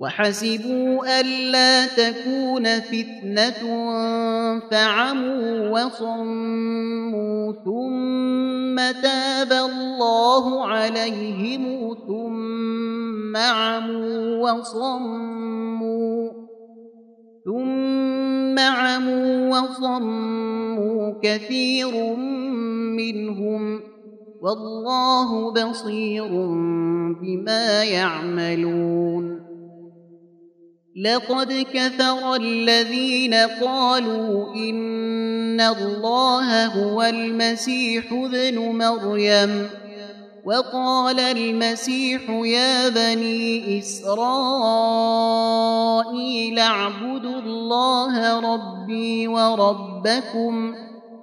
وحسبوا ألا تكون فتنة فعموا وصموا ثم تاب الله عليهم ثم عموا وصموا كثير منهم والله بصير بما يعملون لقد كفر الذين قالوا إن الله هو المسيح ابن مريم وقال المسيح يا بني إسرائيل اعبدوا الله ربي وربكم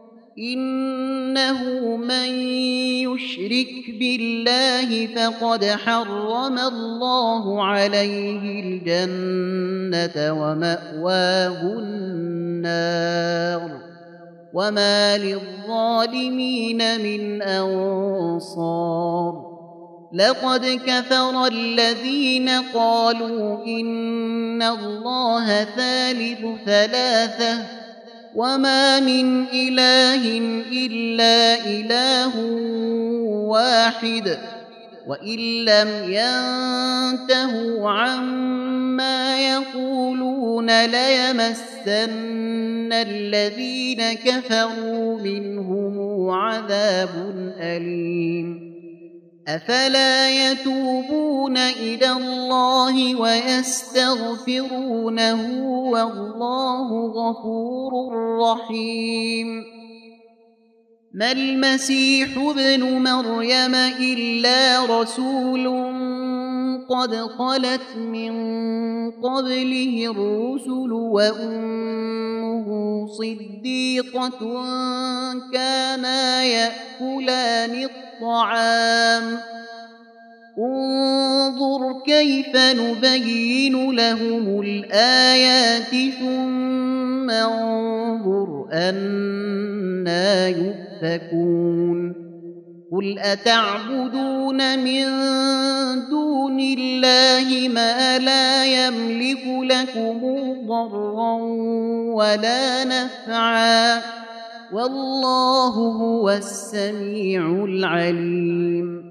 إنه من يشرك بالله فقد حرم الله عليه الجنة ومأواه النار وما للظالمين من أنصار لقد كفر الذين قالوا إن الله ثالث ثلاثة وما من إله إلا إله واحد وإن لم ينتهوا عما يقولون ليمسن الذين كفروا منهم عذاب أليم أفلا يتوبون إلى الله ويستغفرونه والله غفور رحيم ما المسيح ابن مريم إلا رسول قد خلت من قبله الرسل وأمه صديقة كانا يأكلان الطعام انظر كيف نبين لهم الآيات ثم انظر أنى يؤفكون قل أتعبدون من دون الله ما لا يملك لكم ضرا ولا نفعا والله هو السميع العليم